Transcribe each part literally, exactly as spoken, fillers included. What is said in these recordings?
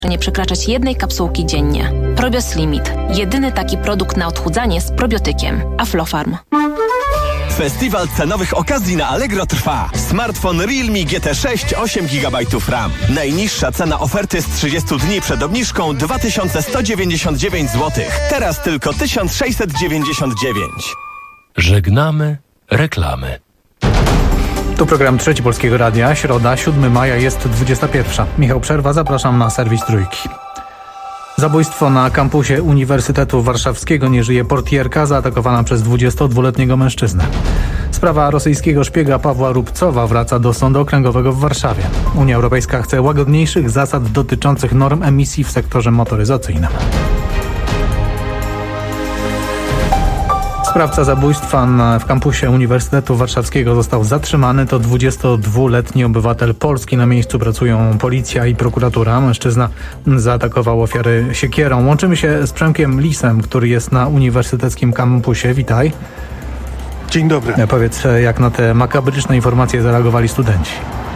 nie przekraczać jednej kapsułki dziennie. Probios Limit. Jedyny taki produkt na odchudzanie z probiotykiem. Aflofarm. Festiwal cenowych okazji na Allegro trwa. Smartfon Realme G T sześć osiem gigabajtów RAM. Najniższa cena oferty z trzydziestu dni przed obniżką dwa tysiące sto dziewięćdziesiąt dziewięć złotych. Teraz tylko tysiąc sześćset dziewięćdziesiąt dziewięć. Żegnamy reklamy. Tu program Trzeci Polskiego Radia. Środa, siódmego maja, jest dwudziesta pierwsza. Michał Przerwa, zapraszam na serwis Trójki. Zabójstwo na kampusie Uniwersytetu Warszawskiego. Nie żyje portierka zaatakowana przez dwudziestodwuletniego mężczyznę. Sprawa rosyjskiego szpiega Pawła Rubcowa wraca do Sądu Okręgowego w Warszawie. Unia Europejska chce łagodniejszych zasad dotyczących norm emisji w sektorze motoryzacyjnym. Sprawca zabójstwa na, w kampusie Uniwersytetu Warszawskiego został zatrzymany. To dwudziestodwuletni obywatel Polski. Na miejscu pracują policja i prokuratura. Mężczyzna zaatakował ofiary siekierą. Łączymy się z Przemkiem Lisem, który jest na uniwersyteckim kampusie. Witaj. Dzień dobry. Powiedz, jak na te makabryczne informacje zareagowali studenci?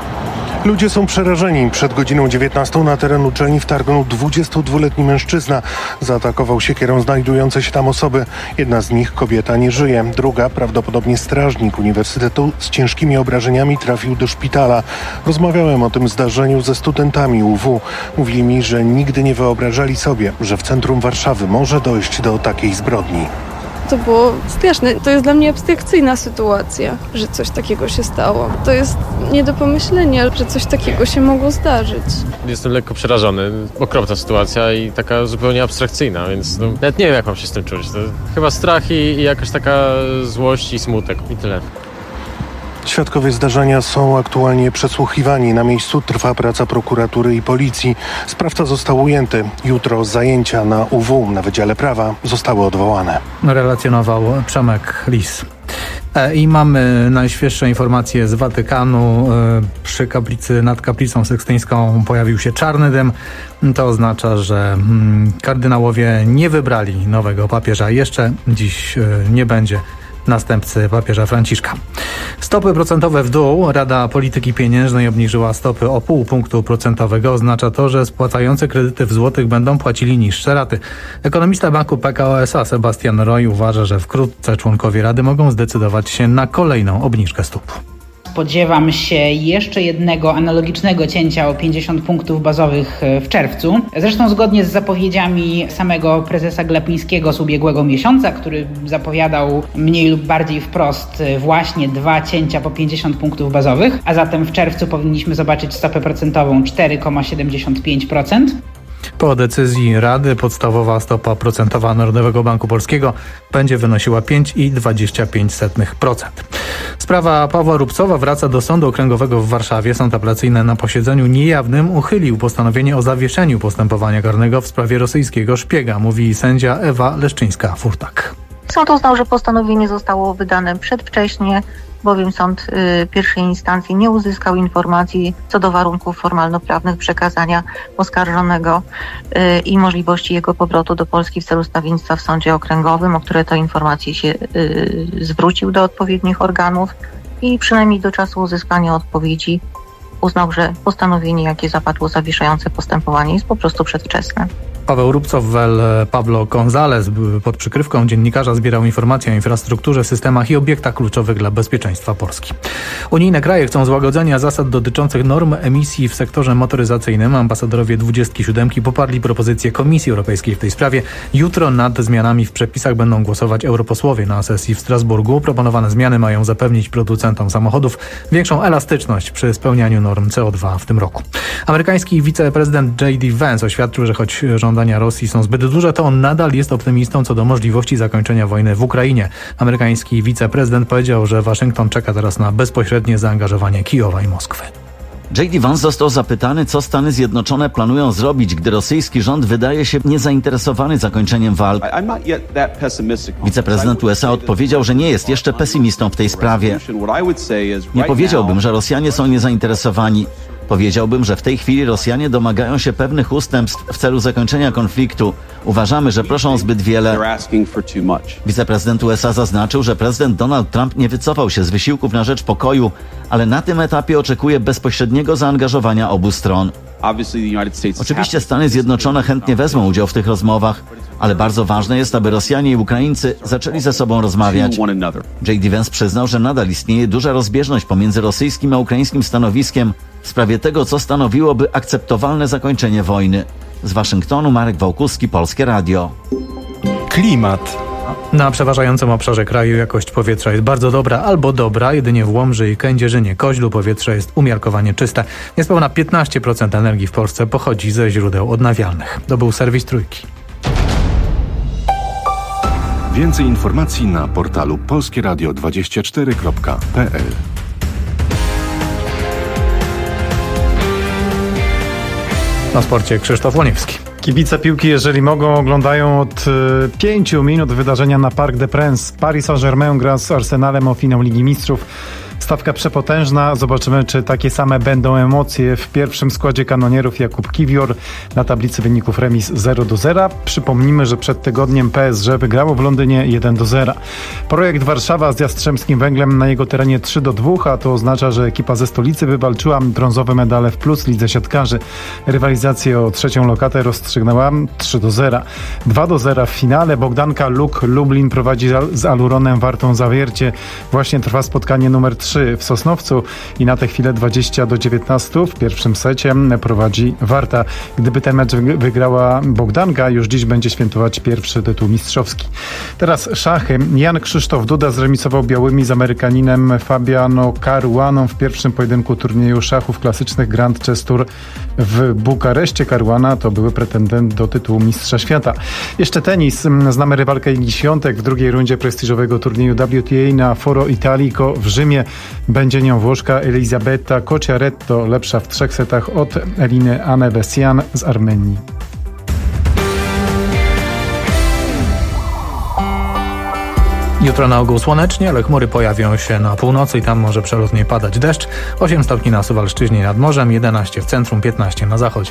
Ludzie są przerażeni. Przed godziną dziewiętnastą na teren uczelni wtargnął dwudziestodwuletni mężczyzna. Zaatakował siekierą znajdujące się tam osoby. Jedna z nich, kobieta, nie żyje. Druga, prawdopodobnie strażnik uniwersytetu, z ciężkimi obrażeniami trafił do szpitala. Rozmawiałem o tym zdarzeniu ze studentami U W. Mówili mi, że nigdy nie wyobrażali sobie, że w centrum Warszawy może dojść do takiej zbrodni. To było straszne. To jest dla mnie abstrakcyjna sytuacja, że coś takiego się stało. To jest nie do pomyślenia, że coś takiego się mogło zdarzyć. Jestem lekko przerażony. Okropna sytuacja i taka zupełnie abstrakcyjna, więc no, nawet nie wiem, jak mam się z tym czuć. To chyba strach i, i jakaś taka złość i smutek i tyle. Świadkowie zdarzenia są aktualnie przesłuchiwani. Na miejscu trwa praca prokuratury i policji. Sprawca został ujęty. Jutro zajęcia na U W na Wydziale Prawa zostały odwołane. Relacjonował Przemek Lis. I mamy najświeższe informacje z Watykanu. Przy kaplicy, nad kaplicą sykstyńską pojawił się czarny dym. To oznacza, że kardynałowie nie wybrali nowego papieża. Jeszcze dziś nie będzie następcy papieża Franciszka. Stopy procentowe w dół. Rada Polityki Pieniężnej obniżyła stopy o pół punktu procentowego. Oznacza to, że spłacający kredyty w złotych będą płacili niższe raty. Ekonomista banku P K O S A Sebastian Roy uważa, że wkrótce członkowie Rady mogą zdecydować się na kolejną obniżkę stóp. Spodziewam się jeszcze jednego analogicznego cięcia o pięćdziesiąt punktów bazowych w czerwcu. Zresztą zgodnie z zapowiedziami samego prezesa Glapińskiego z ubiegłego miesiąca, który zapowiadał mniej lub bardziej wprost właśnie dwa cięcia po pięćdziesiąt punktów bazowych, a zatem w czerwcu powinniśmy zobaczyć stopę procentową cztery przecinek siedemdziesiąt pięć procent. Po decyzji Rady podstawowa stopa procentowa Narodowego Banku Polskiego będzie wynosiła pięć przecinek dwadzieścia pięć procent. Sprawa Pawła Rubcowa wraca do Sądu Okręgowego w Warszawie. Sąd apelacyjny na posiedzeniu niejawnym uchylił postanowienie o zawieszeniu postępowania karnego w sprawie rosyjskiego szpiega, mówi sędzia Ewa Leszczyńska-Furtak. Sąd uznał, że postanowienie zostało wydane przedwcześnie, bowiem sąd y, pierwszej instancji nie uzyskał informacji co do warunków formalno-prawnych przekazania oskarżonego y, i możliwości jego powrotu do Polski w celu stawiennictwa w sądzie okręgowym, o które to informacje się y, zwrócił do odpowiednich organów i przynajmniej do czasu uzyskania odpowiedzi uznał, że postanowienie, jakie zapadło zawieszające postępowanie, jest po prostu przedwczesne. Paweł Rubcow, wel Pablo González pod przykrywką dziennikarza zbierał informacje o infrastrukturze, systemach i obiektach kluczowych dla bezpieczeństwa Polski. Unijne kraje chcą złagodzenia zasad dotyczących norm emisji w sektorze motoryzacyjnym. Ambasadorowie dwudziestki siódemki poparli propozycję Komisji Europejskiej w tej sprawie. Jutro nad zmianami w przepisach będą głosować europosłowie na sesji w Strasburgu. Proponowane zmiany mają zapewnić producentom samochodów większą elastyczność przy spełnianiu norm C O dwa w tym roku. Amerykański wiceprezydent J D Vance oświadczył, że choć rząd Żądania Rosji są zbyt duże, to on nadal jest optymistą co do możliwości zakończenia wojny w Ukrainie. Amerykański wiceprezydent powiedział, że Waszyngton czeka teraz na bezpośrednie zaangażowanie Kijowa i Moskwy. J D Vance został zapytany, co Stany Zjednoczone planują zrobić, gdy rosyjski rząd wydaje się niezainteresowany zakończeniem walk. Wiceprezydent U S A odpowiedział, że nie jest jeszcze pesymistą w tej sprawie. Nie powiedziałbym, że Rosjanie są niezainteresowani. Powiedziałbym, że w tej chwili Rosjanie domagają się pewnych ustępstw w celu zakończenia konfliktu. Uważamy, że proszą o zbyt wiele. Wiceprezydent U S A zaznaczył, że prezydent Donald Trump nie wycofał się z wysiłków na rzecz pokoju, ale na tym etapie oczekuje bezpośredniego zaangażowania obu stron. Oczywiście Stany Zjednoczone chętnie wezmą udział w tych rozmowach, ale bardzo ważne jest, aby Rosjanie i Ukraińcy zaczęli ze sobą rozmawiać. J D Vance przyznał, że nadal istnieje duża rozbieżność pomiędzy rosyjskim a ukraińskim stanowiskiem w sprawie tego, co stanowiłoby akceptowalne zakończenie wojny. Z Waszyngtonu Marek Wałkuski, Polskie Radio. Klimat. Na przeważającym obszarze kraju jakość powietrza jest bardzo dobra albo dobra, jedynie w Łomży i Kędzierzynie-Koźlu powietrze jest umiarkowanie czyste. Niespełna piętnaście procent energii w Polsce pochodzi ze źródeł odnawialnych. To był serwis Trójki. Więcej informacji na portalu polskie radio dwadzieścia cztery kropka p l. Na sporcie Krzysztof Łoniewski. Kibice piłki, jeżeli mogą, oglądają od y, pięciu minut wydarzenia na Parc des Princes. Paris Saint-Germain gra z Arsenalem o finał Ligi Mistrzów. Stawka przepotężna. Zobaczymy, czy takie same będą emocje w pierwszym składzie kanonierów. Jakub Kiwior, na tablicy wyników remis zero do zera. Przypomnijmy, że przed tygodniem P S G wygrało w Londynie jeden do zera. Projekt Warszawa z Jastrzębskim Węglem na jego terenie trzy do dwóch, a to oznacza, że ekipa ze stolicy wywalczyła brązowe medale w plus lidze siatkarzy. Rywalizację o trzecią lokatę rozstrzygnęła trzy do zera. dwa do zera w finale. Bogdanka Luk Lublin prowadzi z Aluronem Wartą Zawiercie. Właśnie trwa spotkanie numer trzy w Sosnowcu i na tę chwilę dwadzieścia do dziewiętnastu w pierwszym secie prowadzi Warta. Gdyby ten mecz wygrała Bogdanka, już dziś będzie świętować pierwszy tytuł mistrzowski. Teraz szachy. Jan Krzysztof Duda zremisował białymi z Amerykaninem Fabiano Caruaną w pierwszym pojedynku turnieju szachów klasycznych Grand Chess Tour w Bukareszcie. Caruana to były pretendent do tytułu mistrza świata. Jeszcze tenis. Znamy rywalkę Igi Świątek w drugiej rundzie prestiżowego turnieju W T A na Foro Italico w Rzymie. Będzie nią Włoszka Elisabetta Cocciaretto, lepsza w trzech setach od Eliny Anevesian z Armenii. Jutro na ogół słonecznie, ale chmury pojawią się na północy i tam może przelotnie padać deszcz. osiem stopni na Suwalszczyźnie nad morzem, jedenaście w centrum, piętnaście na zachodzie.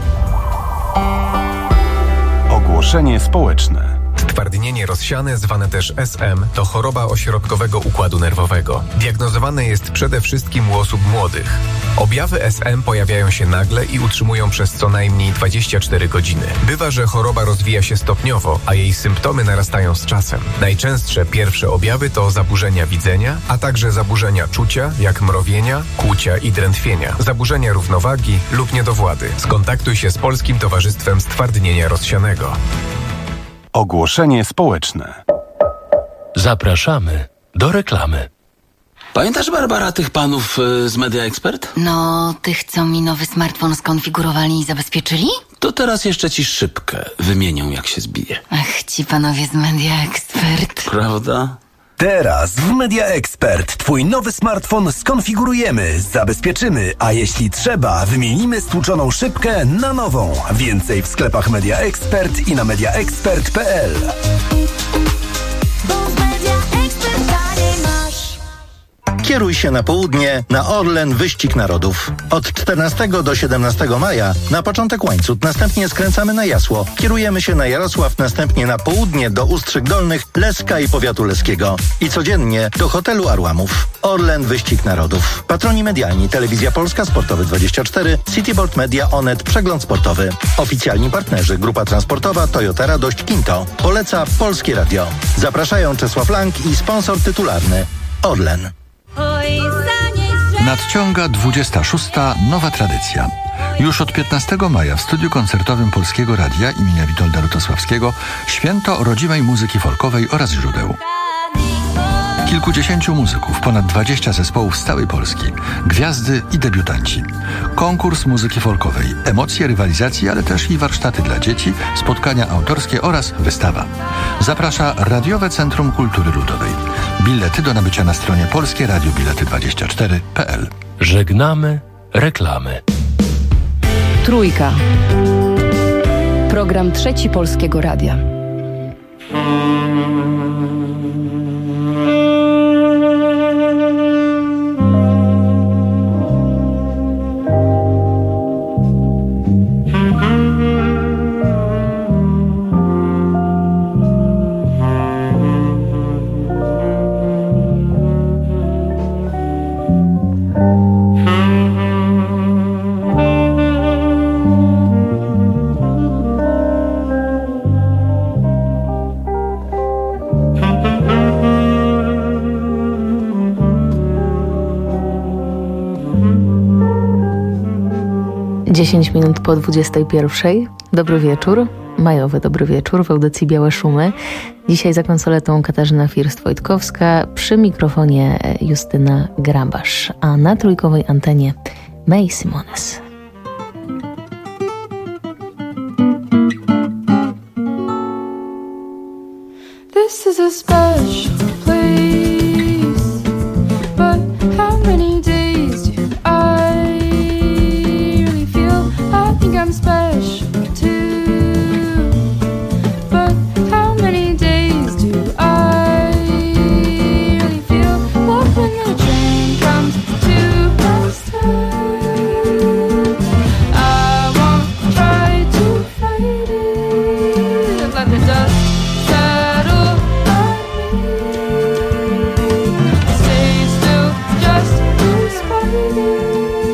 Ogłoszenie społeczne. Stwardnienie rozsiane, zwane też S M, to choroba ośrodkowego układu nerwowego. Diagnozowane jest przede wszystkim u osób młodych. Objawy S M pojawiają się nagle i utrzymują przez co najmniej dwadzieścia cztery godziny. Bywa, że choroba rozwija się stopniowo, a jej symptomy narastają z czasem. Najczęstsze pierwsze objawy to zaburzenia widzenia, a także zaburzenia czucia, jak mrowienia, kłucia i drętwienia, zaburzenia równowagi lub niedowłady. Skontaktuj się z Polskim Towarzystwem Stwardnienia Rozsianego. Ogłoszenie społeczne. Zapraszamy do reklamy. Pamiętasz, Barbara, tych panów y, z Media Expert? No, tych, co mi nowy smartfon skonfigurowali i zabezpieczyli? To teraz jeszcze ci szybkę wymienią, jak się zbije. Ach, ci panowie z Media Expert. Prawda? Teraz w Media Expert twój nowy smartfon skonfigurujemy, zabezpieczymy, a jeśli trzeba, wymienimy stłuczoną szybkę na nową. Więcej w sklepach Media Expert i na media expert kropka p l. Kieruj się na południe, na Orlen Wyścig Narodów. Od czternastego do siedemnastego maja na początek Łańcut, następnie skręcamy na Jasło. Kierujemy się na Jarosław, następnie na południe do Ustrzyk Dolnych, Leska i powiatu leskiego. I codziennie do hotelu Arłamów. Orlen Wyścig Narodów. Patroni medialni: Telewizja Polska, Sportowy dwadzieścia cztery, Citybolt Media, Onet, Przegląd Sportowy. Oficjalni partnerzy: Grupa Transportowa, Toyota Radość, Kinto. Poleca Polskie Radio. Zapraszają Czesław Lang i sponsor tytularny Orlen. Nadciąga dwudziesta szósta nowa tradycja. Już od piętnastego maja w studiu koncertowym Polskiego Radia imienia Witolda Lutosławskiego święto rodzimej muzyki folkowej oraz źródeł. Kilkudziesięciu muzyków, ponad dwadzieścia zespołów z całej Polski, gwiazdy i debiutanci. Konkurs muzyki folkowej, emocje rywalizacji, ale też i warsztaty dla dzieci, spotkania autorskie oraz wystawa. Zaprasza Radiowe Centrum Kultury Ludowej. Bilety do nabycia na stronie polskie radio bilety dwadzieścia cztery kropka p l. Żegnamy reklamy. Trójka. Program Trzeci Polskiego Radia. dziesięć minut po dwudziestej pierwszej. Dobry wieczór, majowy dobry wieczór w audycji Białe Szumy. Dzisiaj za konsoletą Katarzyna First-Wojtkowska, przy mikrofonie Justyna Grabasz, a na trójkowej antenie May Simones. This is a special place, but how many days do I really feel? I think I'm special too, but how many days do I really feel? Love when the train comes to my stop. I won't try to fight it, let the dust settle on me. Stay still just to spite it.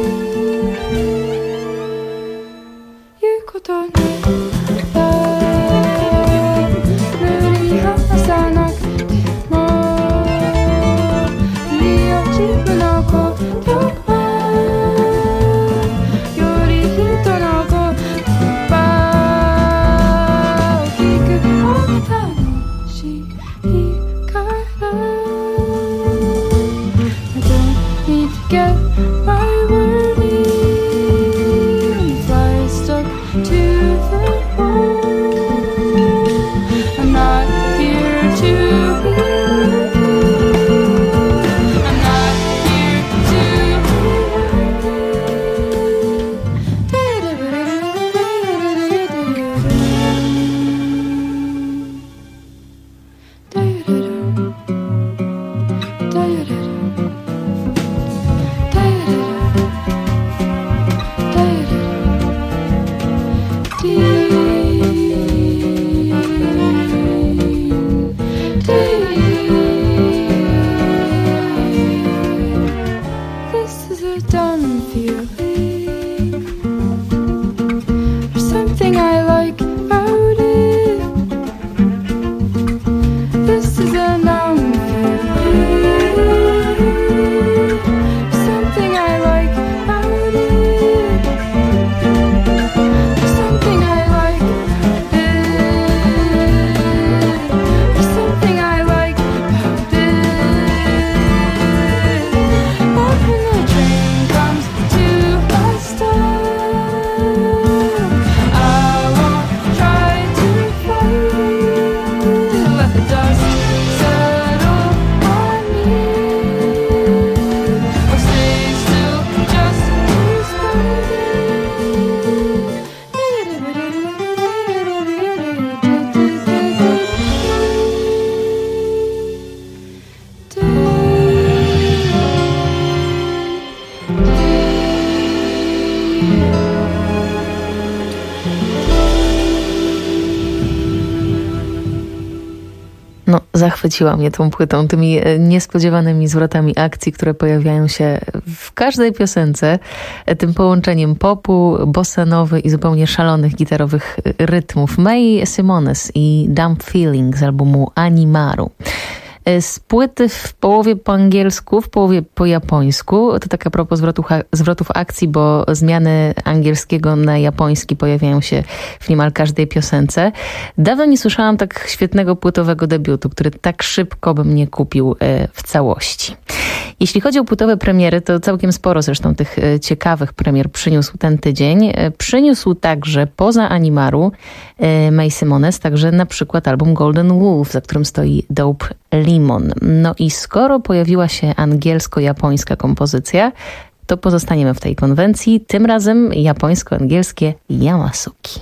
言うことない塗り離さなくてもいいよ自分のことはより人の言葉を聞く方が楽しいから I don't need to get my word in, fly stuck to the wall. I'm not here to be with you. I'm not here to be This is a done feeling. There's something I like about it. This is a numb feeling. There's something I like about it. There's something I like about it. There's something I like about it. But when the train comes to a stop, I won't try to fight it. Let the dust settle on me, or stay still just to spite No, zachwyciła mnie tą płytą, tymi niespodziewanymi zwrotami akcji, które pojawiają się w każdej piosence, tym połączeniem popu, bossanowy i zupełnie szalonych gitarowych rytmów. May Simones i Dumb Feeling z albumu Animaru. Z płyty w połowie po angielsku, w połowie po japońsku. To tak a propos zwrotów, zwrotów akcji, bo zmiany angielskiego na japoński pojawiają się w niemal każdej piosence. Dawno nie słyszałam tak świetnego płytowego debiutu, który tak szybko bym nie kupił w całości. Jeśli chodzi o płytowe premiery, to całkiem sporo zresztą tych ciekawych premier przyniósł ten tydzień. Przyniósł także poza Animaru May Simones, także na przykład album Golden Wolf, za którym stoi Dope Limon. No i skoro pojawiła się angielsko-japońska kompozycja, to pozostaniemy w tej konwencji, tym razem japońsko-angielskie Yamasuki.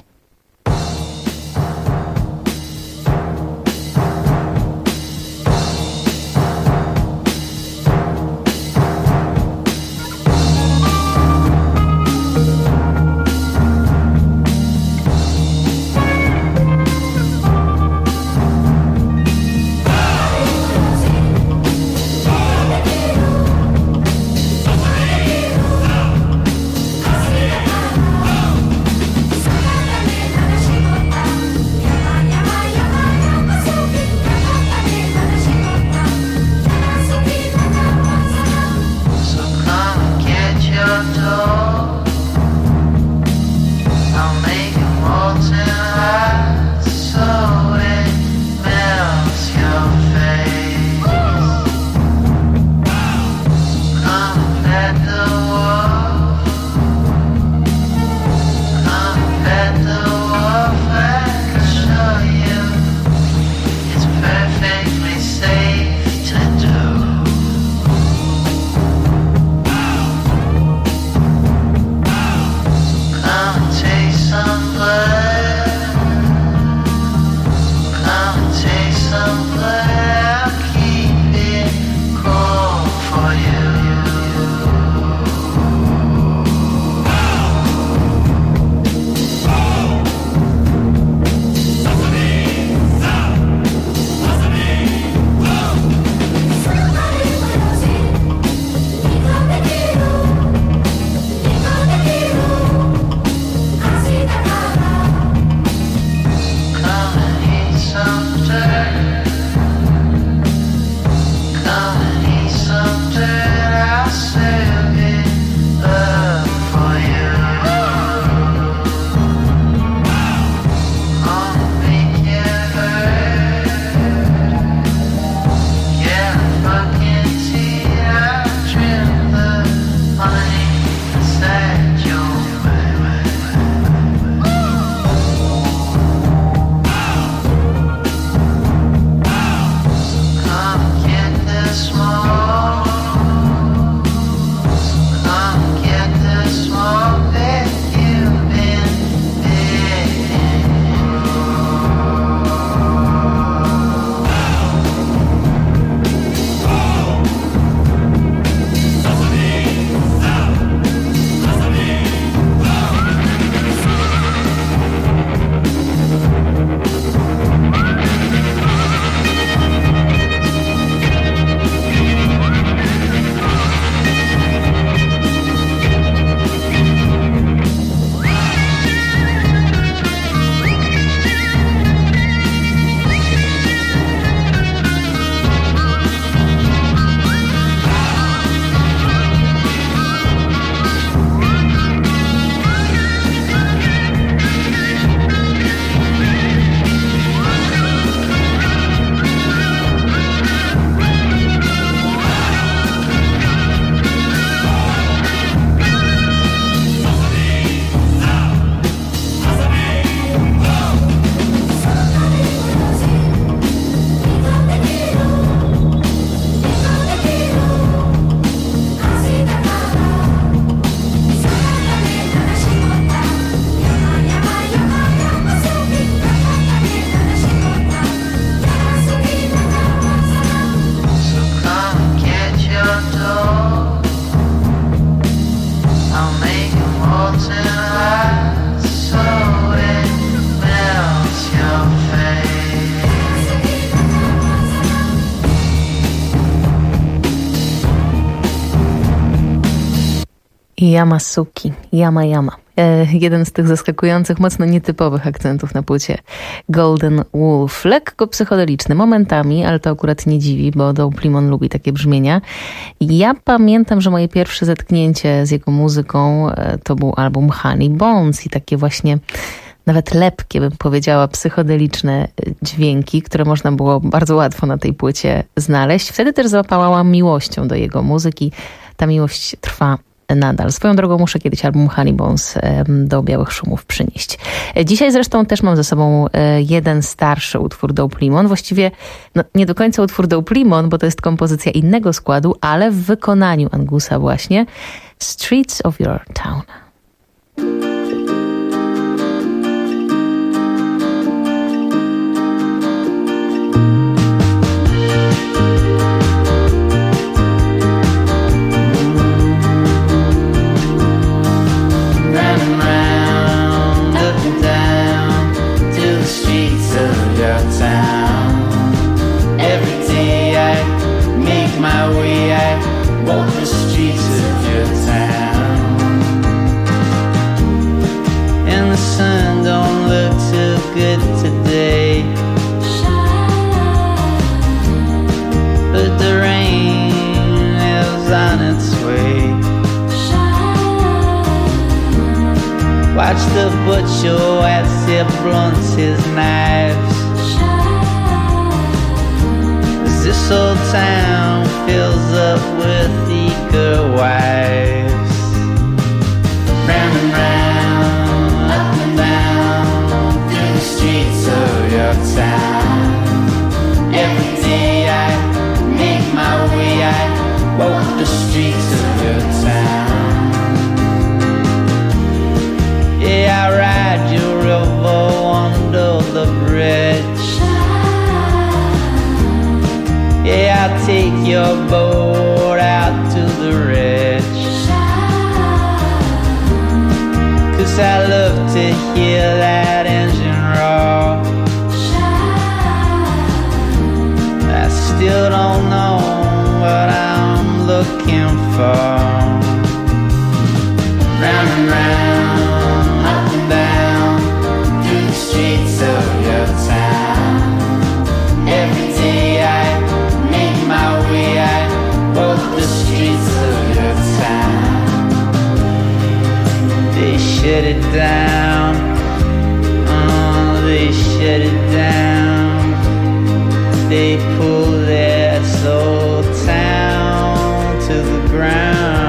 Yamasuki, Yama Yama. E, jeden z tych zaskakujących, mocno nietypowych akcentów na płycie Golden Wolf. Lekko psychodeliczny momentami, ale to akurat nie dziwi, bo Doug Liman lubi takie brzmienia. Ja pamiętam, że moje pierwsze zetknięcie z jego muzyką e, to był album Honey Bones i takie właśnie nawet lepkie, bym powiedziała, psychodeliczne dźwięki, które można było bardzo łatwo na tej płycie znaleźć. Wtedy też załapałam miłością do jego muzyki. Ta miłość trwa nadal. Swoją drogą muszę kiedyś album Honey Bones do Białych Szumów przynieść. Dzisiaj zresztą też mam ze sobą jeden starszy utwór Doug Liman. Właściwie no, nie do końca utwór Doug Liman, bo to jest kompozycja innego składu, ale w wykonaniu Angusa właśnie. Streets of Your Town. Watch the butcher as he blunts his knives. As this old town fills up with eager wives. Round and round, up and down, through the streets of your town. Every day I make my way, I walk the streets of your town. Yeah, I ride your river under the bridge. Yeah, I take your boat out to the ridge. 'Cause I love to hear that engine roar. I still don't know what I'm looking for. Round and round, up and down, through the streets of your town. Every day I make my way, I walk the streets of your town. They shut it down, oh, they shut it down. They pull this old town to the ground.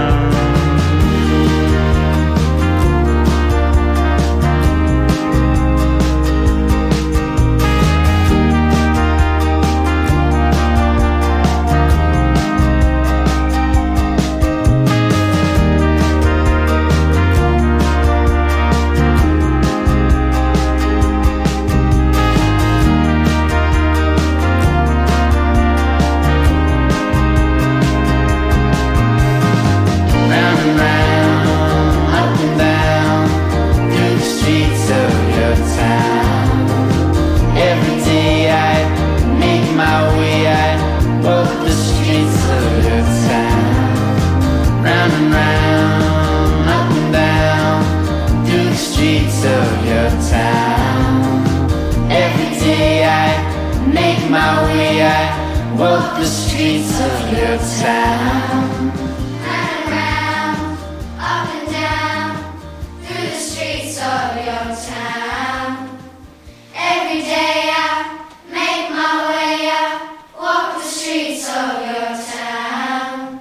Walk the streets of your town. Round and round, up and down, through the streets of your town. Every day I make my way, I walk the streets of your town.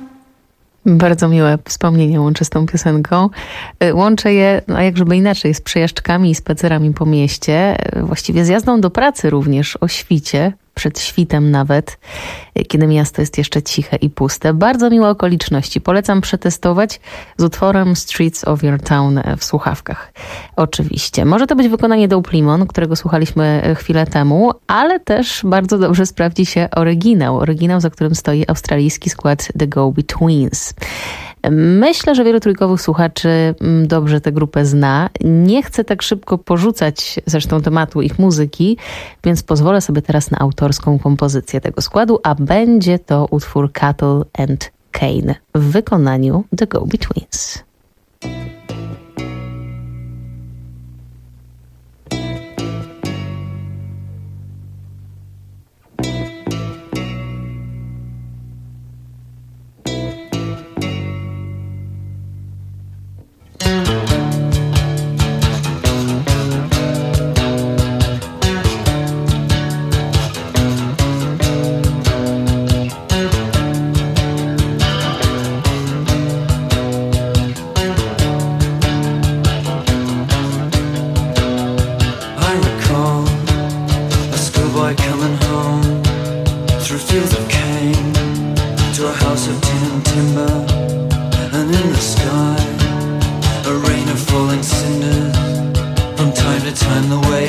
Bardzo miłe wspomnienie łączę z tą piosenką. Łączę je, no a jak żeby inaczej, z przejażdżkami i spacerami po mieście. Właściwie z jazdą do pracy również o świcie. Przed świtem nawet, kiedy miasto jest jeszcze ciche i puste. Bardzo miłe okoliczności. Polecam przetestować z utworem Streets of Your Town w słuchawkach. Oczywiście. Może to być wykonanie Doug Liman, którego słuchaliśmy chwilę temu, ale też bardzo dobrze sprawdzi się oryginał. Oryginał, za którym stoi australijski skład The Go-Betweens. Myślę, że wielu trójkowych słuchaczy dobrze tę grupę zna. Nie chcę tak szybko porzucać zresztą tematu ich muzyki, więc pozwolę sobie teraz na autorską kompozycję tego składu, a będzie to utwór Cattle and Cane w wykonaniu The Go-Betweens.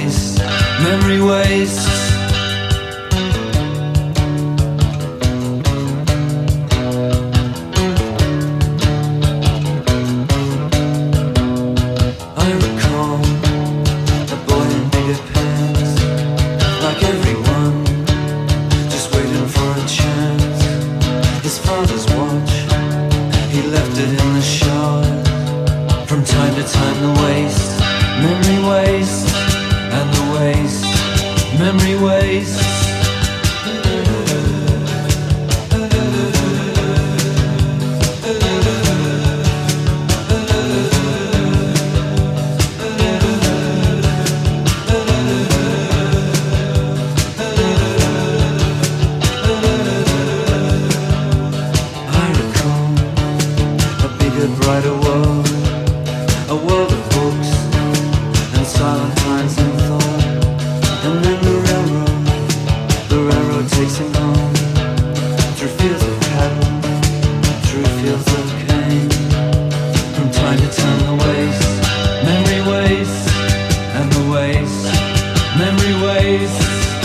waste, memory waste. I recall a boy in bigger pants, like everyone, just waiting for a chance. His father's watch, he left it in the shower. From time to time the waste, memory waste, and the waste, memory waste. I recall a bigger, brighter world, a world of books and silent times and thought. And then the railroad, the railroad takes him home, through fields of cattle, through fields of cane. From time to time the waste, memory waste, and the waste, memory waste.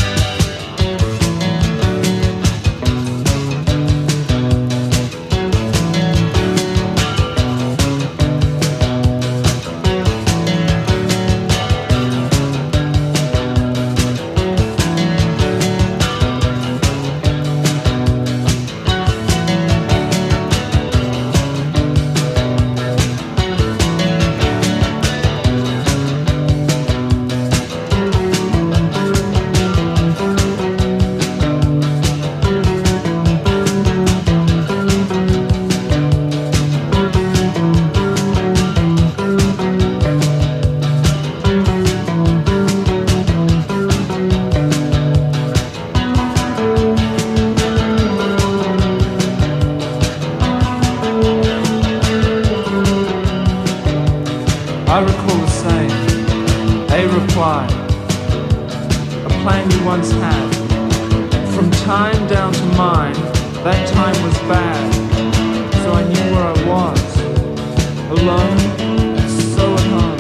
I recall the same, a reply, a plan you once had. From time down to mine, that time was bad, so I knew where I was, alone, so at home.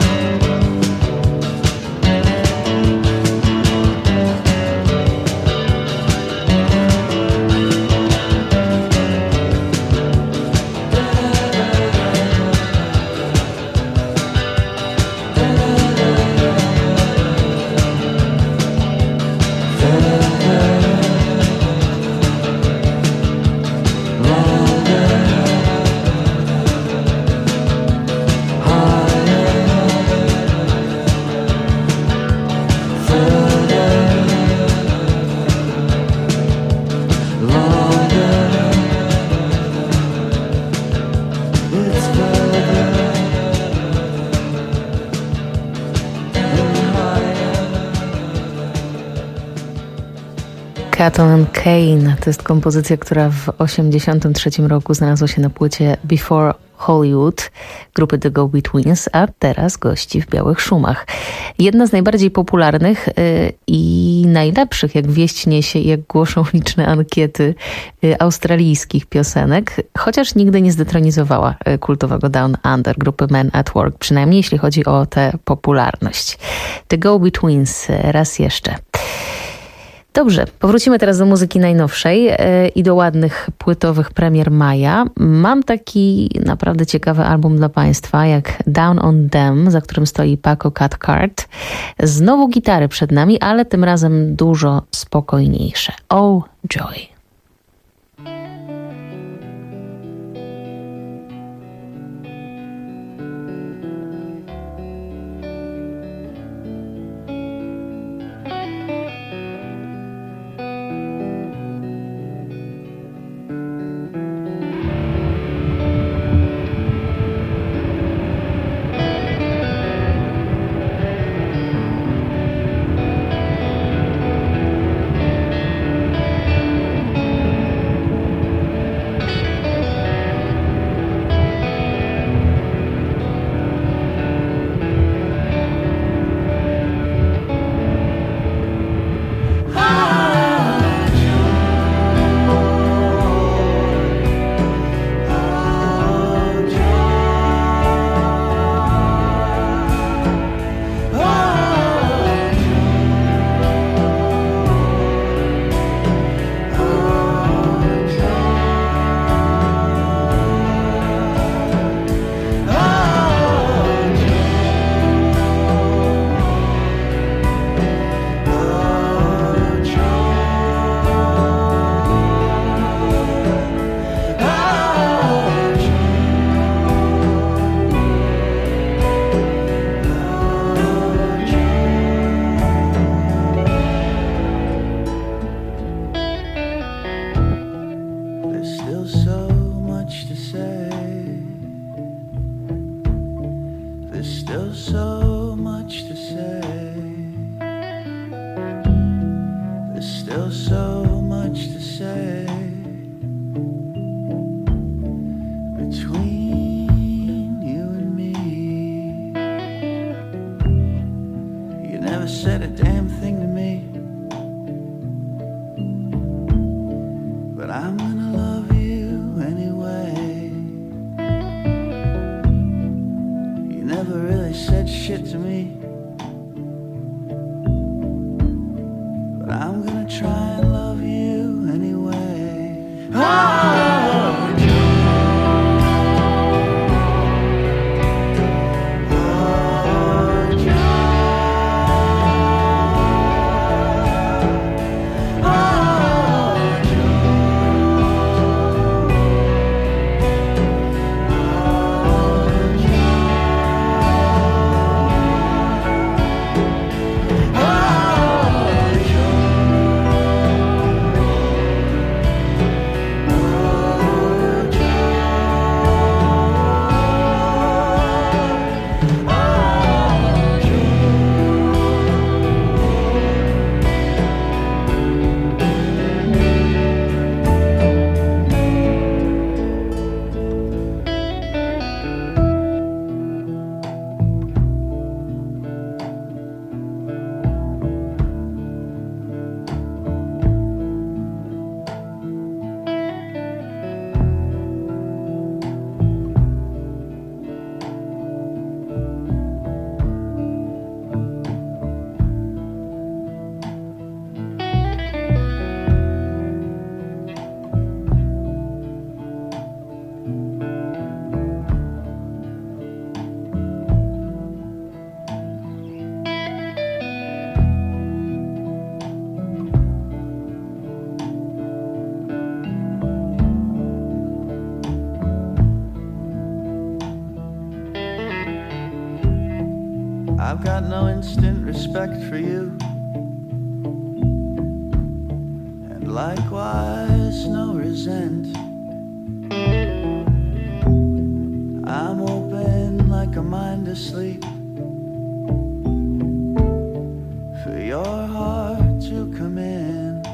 Caton and Kane to jest kompozycja, która w osiemdziesiątym trzecim roku znalazła się na płycie Before Hollywood grupy The Go-Betweens, a teraz gości w Białych Szumach. Jedna z najbardziej popularnych yy, i najlepszych, jak wieść niesie i jak głoszą liczne ankiety yy, australijskich piosenek, chociaż nigdy nie zdetronizowała yy, kultowego Down Under grupy Men at Work, przynajmniej jeśli chodzi o tę popularność. The Go-Betweens yy, raz jeszcze. Dobrze, powrócimy teraz do muzyki najnowszej yy, i do ładnych płytowych premier maja. Mam taki naprawdę ciekawy album dla Państwa, jak Down on Them, za którym stoi Paco Cathcart. Znowu gitary przed nami, ale tym razem dużo spokojniejsze. Oh Joy. said a damn thing to me. But I'm gonna love you anyway. You never really said shit to me, but I'm gonna try and love you anyway. Oh, I've got no instant respect for you, and likewise no resent. I'm open like a mind asleep for your heart to come in.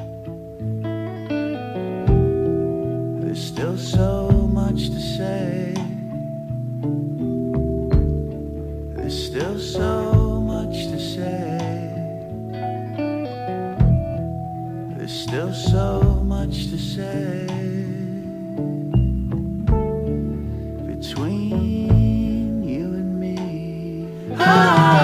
There's still so much to say. There's still so much to say. There's still so much to say. Between you and me. Oh.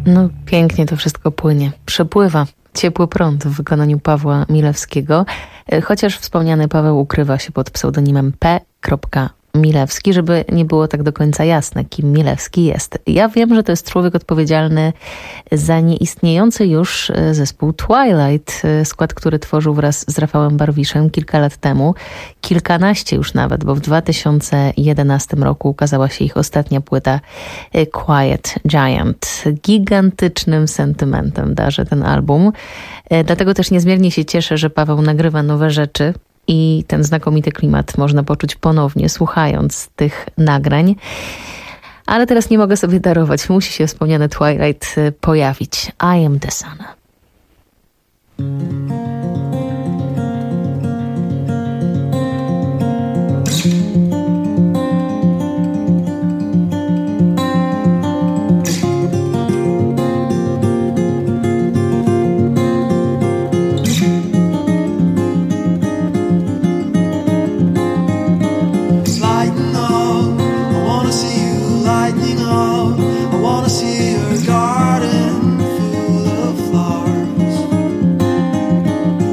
No pięknie to wszystko płynie. Przepływa. Ciepły prąd w wykonaniu Pawła Milewskiego, chociaż wspomniany Paweł ukrywa się pod pseudonimem P. Milewski, żeby nie było tak do końca jasne, kim Milewski jest. Ja wiem, że to jest człowiek odpowiedzialny za nieistniejący już zespół Twilight, skład, który tworzył wraz z Rafałem Barwiszem kilka lat temu, kilkanaście już nawet, bo w dwa tysiące jedenastym roku ukazała się ich ostatnia płyta Quiet Giant. Gigantycznym sentymentem darzę ten album, dlatego też niezmiernie się cieszę, że Paweł nagrywa nowe rzeczy, i ten znakomity klimat można poczuć ponownie, słuchając tych nagrań. Ale teraz nie mogę sobie darować. Musi się wspomniane Twilight pojawić. I am the sun. See your garden full of flowers.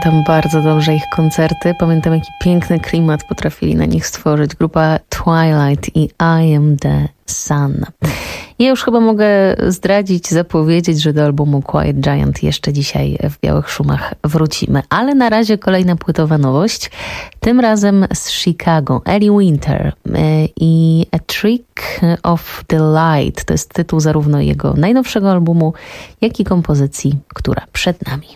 Pamiętam bardzo dobrze ich koncerty. Pamiętam, jaki piękny klimat potrafili na nich stworzyć. Grupa Twilight i I Am The Sun. Ja już chyba mogę zdradzić, zapowiedzieć, że do albumu Quiet Giant jeszcze dzisiaj w Białych Szumach wrócimy. Ale na razie kolejna płytowa nowość. Tym razem z Chicago. Ellie Winter i A Trick of the Light. To jest tytuł zarówno jego najnowszego albumu, jak i kompozycji, która przed nami.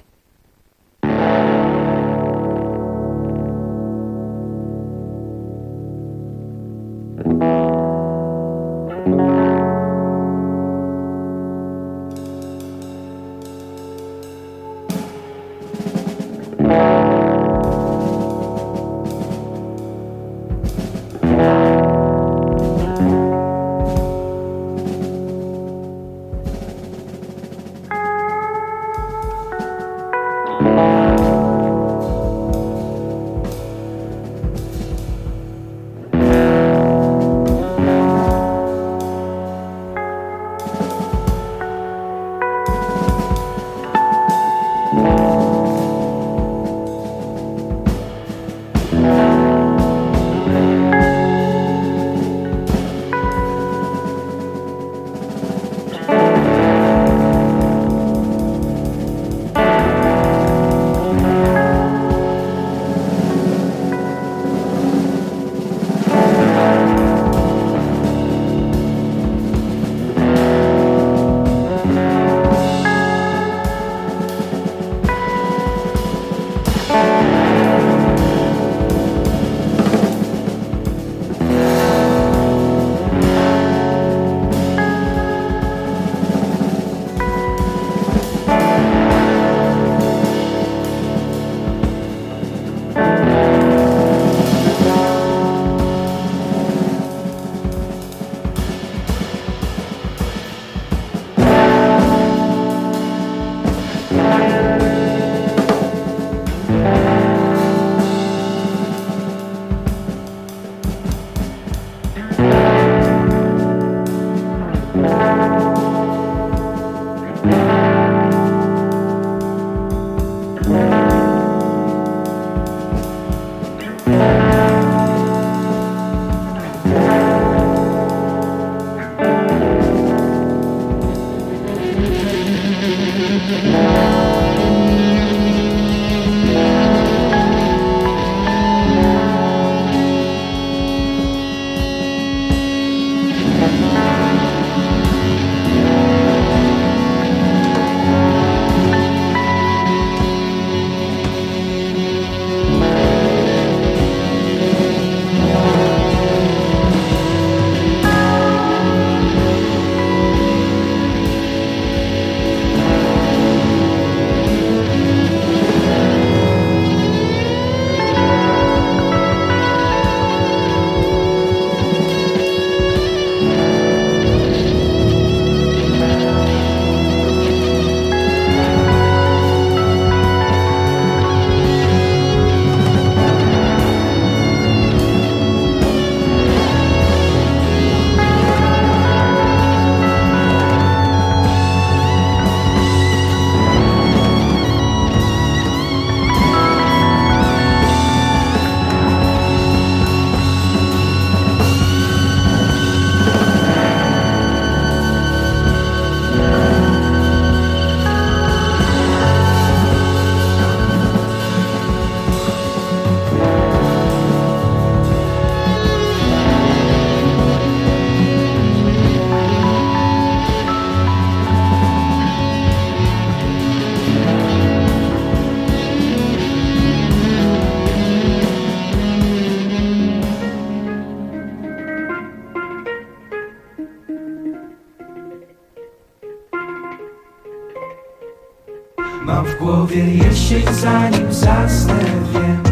Mam w głowie jesień, zanim zasnę, wiem.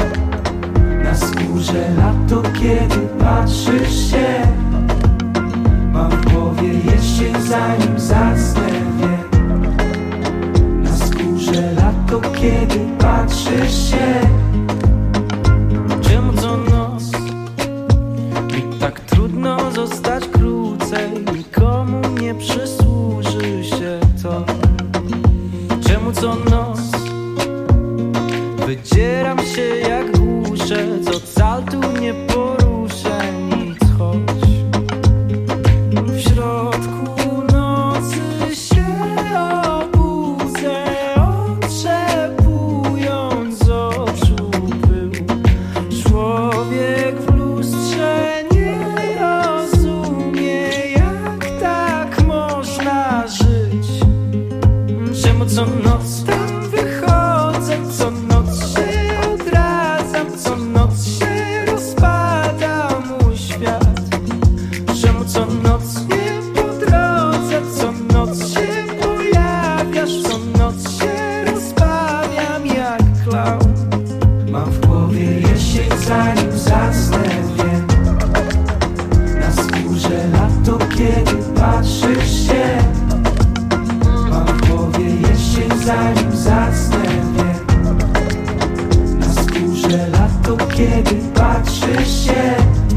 Na skórze lato, kiedy patrzysz się. Mam w głowie jesień, zanim zasnę, wiem. Na skórze lato, kiedy patrzysz się. Czemu co noc mi tak trudno zostać krócej? Nikomu nie przysłuży się to. Czemu co noc Opieram się jak głusze, co cal tu nie poruszę nic, choć w środku nocy się obudzę, otrzepując z oczu pył. Człowiek w lustrze nie rozumie, jak tak można żyć. Czemu co noc tam wychodzę, co noc się odradzam, co noc się rozpada mój świat. Czemu co noc nie po drodze, co noc się pojawiasz, co noc się rozbawiam jak klaun. Mam w głowie jesień, zanim zasnę, wiem. Na skórze lato, kiedy patrzysz się. Mam w głowie jesień, zanim zasnę, wiem. Na skórze lato, kiedy patrzysz się.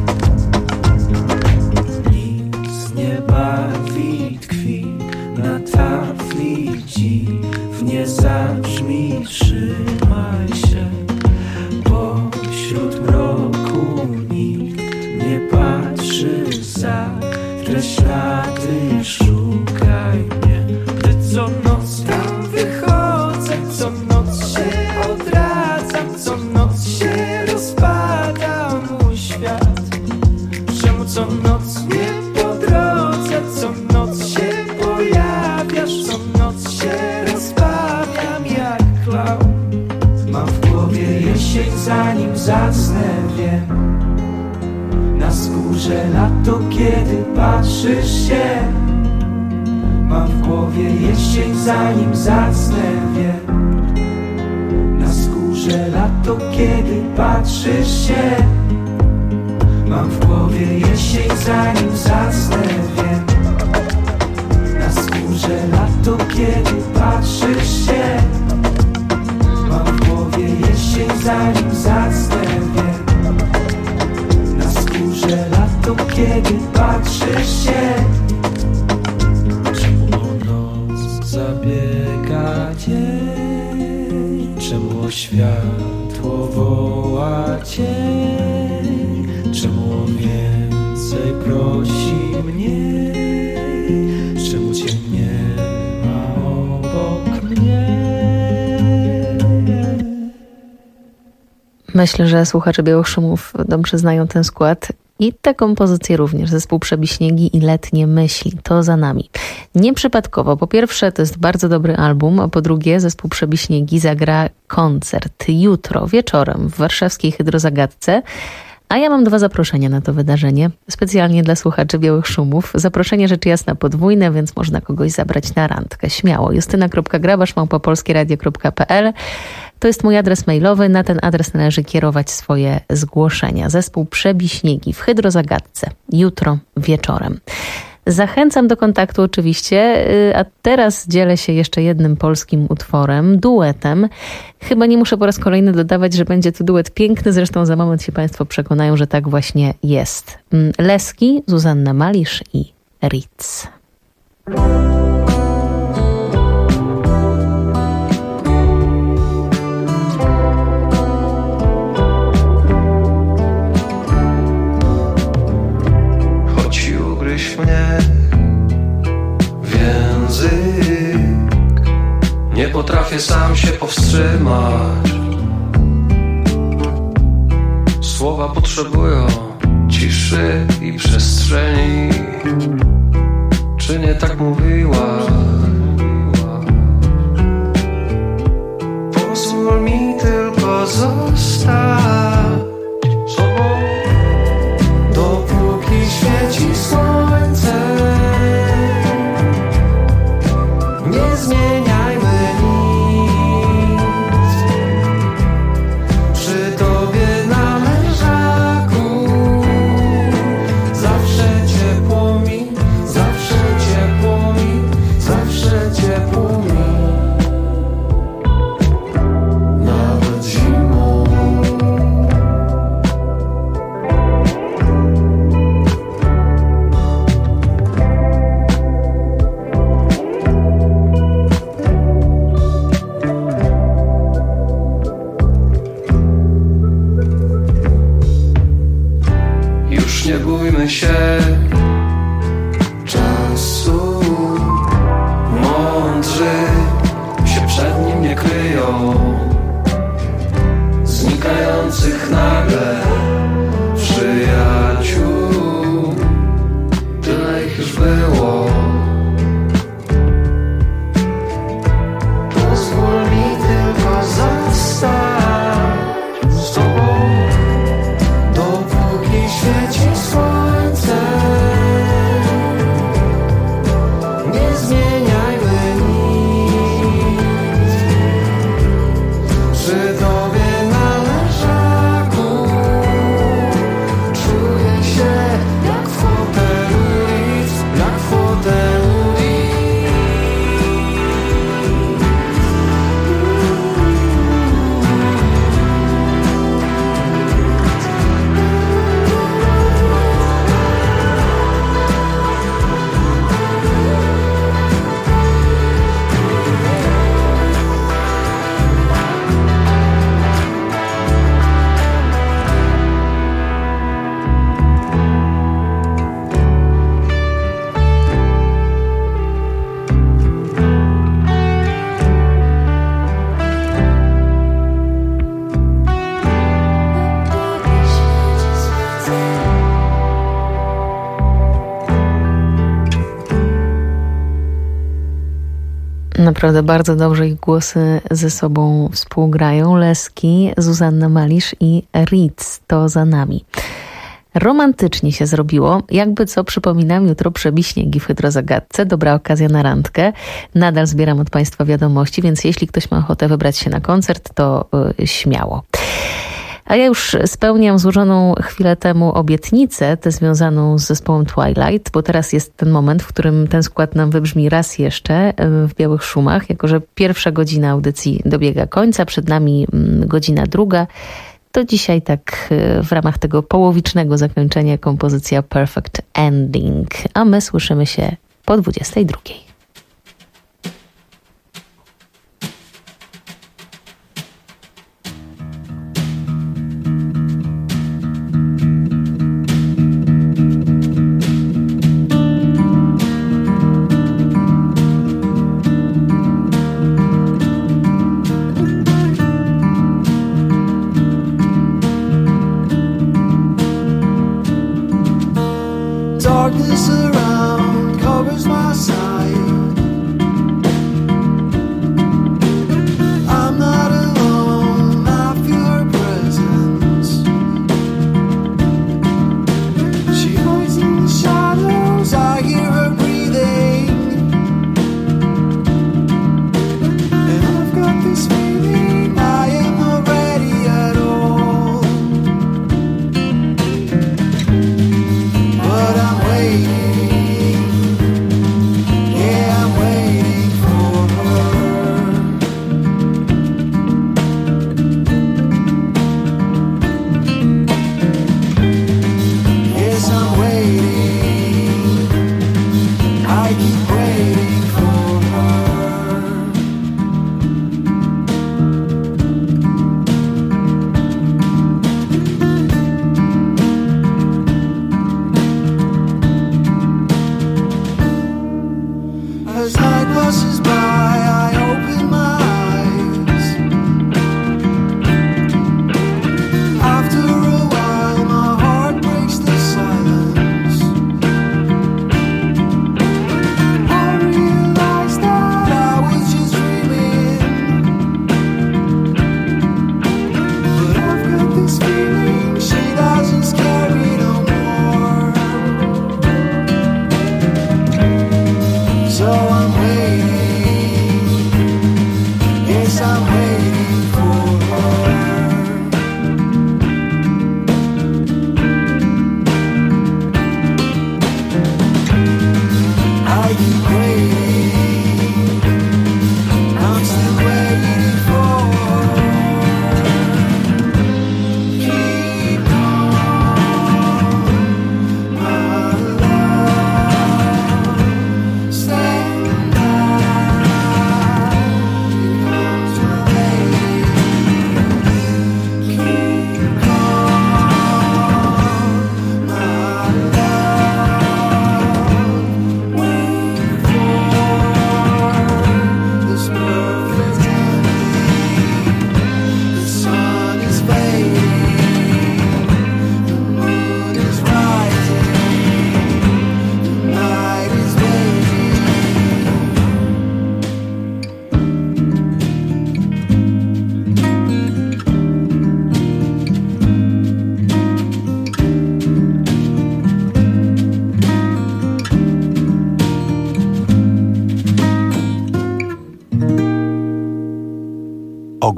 Nic nie barwi, tkwi na tafli dziwnie zabrzmi, trzymaj się, bo wśród mroku nikt nie patrzy za te ślady, szukaj mnie. Gdy co noc tam wychodzę, co noc się odradzam, co noc się rozpada mój świat. Czemu co noc nie po drodze, co noc się pojawiasz, co noc się rozbawiam jak klaun. Mam w głowie jesień, zanim zasnę, wiem. Na skórze lato, kiedy patrzysz się. Mam w głowie jesień, zanim zasnę, wiem. Na skórze lato, kiedy patrzysz się. Mam w głowie jesień, zanim zasnę, wiem. Na skórze lato, kiedy patrzysz się. Mam w głowie jesień, zanim zasnę, wiem. Na skórze lato, kiedy patrzysz się. Czemu o noc zabiega dzień? Czemu o światło woła cień? Czemu o więcej prosi mnie? Czemu cię nie ma obok mnie? Myślę, że słuchacze Białych Szumów dobrze znają ten skład i tę kompozycję również. Zespół Przebiśniegi i Letnie myśli. To za nami. Nieprzypadkowo. Po pierwsze, to jest bardzo dobry album, a po drugie, zespół Przebiśniegi zagra koncert jutro wieczorem w warszawskiej Hydrozagadce. A ja mam dwa zaproszenia na to wydarzenie, specjalnie dla słuchaczy Białych Szumów. Zaproszenie rzecz jasna podwójne, więc można kogoś zabrać na randkę. Śmiało. justyna kropka grabasz małpa polskie radio kropka p l. To jest mój adres mailowy. Na ten adres należy kierować swoje zgłoszenia. Zespół Przebiśniegi w Hydrozagadce. Jutro wieczorem. Zachęcam do kontaktu oczywiście, a teraz dzielę się jeszcze jednym polskim utworem, duetem. Chyba nie muszę po raz kolejny dodawać, że będzie to duet piękny, zresztą za moment się Państwo przekonają, że tak właśnie jest. Leski, Zuzanna Malisz i Ritz. Mnie w język, nie potrafię sam się powstrzymać. Słowa potrzebują ciszy i przestrzeni. Czy nie tak mówiła? Pozwól mi tylko zostać sobą, dopóki świeci słońce. Nie zmieniajmy nic przy tobie na leżaku. Zawsze ciepło mi, zawsze ciepło mi, zawsze ciepło mi. Nawet zimą. Już nie bójmy się czasu. Mądrzy się przed nim nie kryją, znikających nagle przyjaciół. Tyle ich już było. Pozwól mi tylko zostać z tobą, dopóki świeci słońce. Nie zmieniajmy nic przy tobie na leżaku. Czuję się jak w fotelu Lis, jak w fotelu Naprawdę bardzo dobrze ich głosy ze sobą współgrają. Leski, Zuzanna Malisz i Ritz, to za nami. Romantycznie się zrobiło. Jakby co, przypominam, jutro przebiśniegi w Hydrozagadce. Dobra okazja na randkę. Nadal zbieram od Państwa wiadomości, więc jeśli ktoś ma ochotę wybrać się na koncert, to yy, śmiało. A ja już spełniam złożoną chwilę temu obietnicę, tę związaną z zespołem Twilight, bo teraz jest ten moment, w którym ten skład nam wybrzmi raz jeszcze w Białych Szumach, jako że pierwsza godzina audycji dobiega końca, przed nami godzina druga. To dzisiaj tak w ramach tego połowicznego zakończenia kompozycja Perfect Ending, a my słyszymy się po dwudziestej drugiej. Darkness around covers my sight.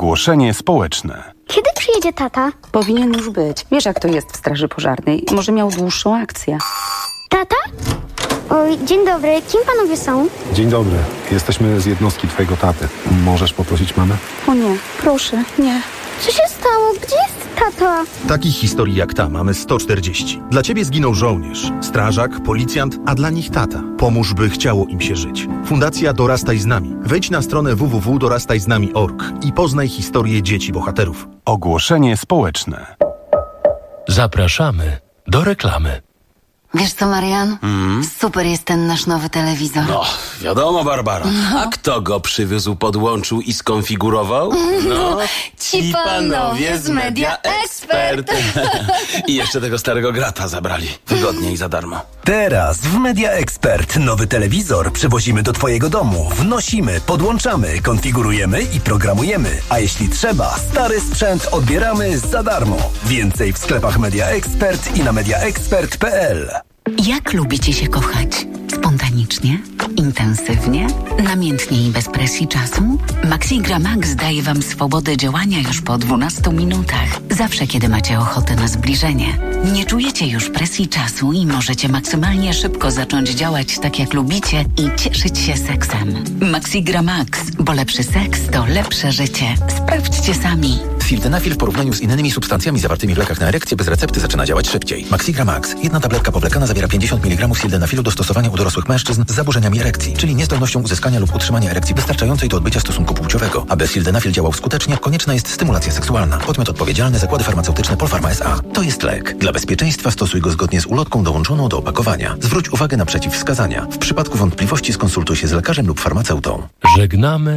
Ogłoszenie społeczne. Kiedy przyjedzie tata? Powinien już być. Wiesz, jak to jest w straży pożarnej. Może miał dłuższą akcję. Tata? Oj, dzień dobry. Kim panowie są? Dzień dobry. Jesteśmy z jednostki twojego taty. Możesz poprosić mamę? O nie, proszę, nie. Co się stało? Gdzie jest tata? Takich historii jak ta mamy sto czterdzieści. Dla ciebie zginął żołnierz, strażak, policjant, a dla nich tata. Pomóż, by chciało im się żyć. Fundacja Dorastaj z nami. Wejdź na stronę w w w kropka dorastaj z nami kropka org i poznaj historię dzieci bohaterów. Ogłoszenie społeczne. Zapraszamy do reklamy. Wiesz co, Marian? Mm. Super jest ten nasz nowy telewizor. No, wiadomo, Barbara. No. A kto go przywiózł, podłączył i skonfigurował? No, ci panowie z Media Expert. I jeszcze tego starego grata zabrali. Wygodnie i za darmo. Teraz w Media Expert nowy telewizor przywozimy do twojego domu. Wnosimy, podłączamy, konfigurujemy i programujemy. A jeśli trzeba, stary sprzęt odbieramy za darmo. Więcej w sklepach Media Expert i na media expert kropka p l. Jak lubicie się kochać? Spontanicznie? Intensywnie? Namiętnie i bez presji czasu? Maxigra Max daje Wam swobodę działania już po dwunastu minutach. Zawsze, kiedy macie ochotę na zbliżenie. Nie czujecie już presji czasu i możecie maksymalnie szybko zacząć działać tak, jak lubicie i cieszyć się seksem. Maxigra Max, bo lepszy seks to lepsze życie. Sprawdźcie sami. Sildenafil w porównaniu z innymi substancjami zawartymi w lekach na erekcję bez recepty zaczyna działać szybciej. Maxigra Max. Jedna tabletka powlekana zawiera pięćdziesiąt miligramów sildenafilu do stosowania u dorosłych mężczyzn z zaburzeniami erekcji, czyli niezdolnością uzyskania lub utrzymania erekcji wystarczającej do odbycia stosunku płciowego. Aby sildenafil działał skutecznie, konieczna jest stymulacja seksualna. Podmiot odpowiedzialny Zakłady Farmaceutyczne Polpharma S A. To jest lek. Dla bezpieczeństwa stosuj go zgodnie z ulotką dołączoną do opakowania. Zwróć uwagę na przeciwwskazania. W przypadku wątpliwości skonsultuj się z lekarzem lub farmaceutą. Żegnamy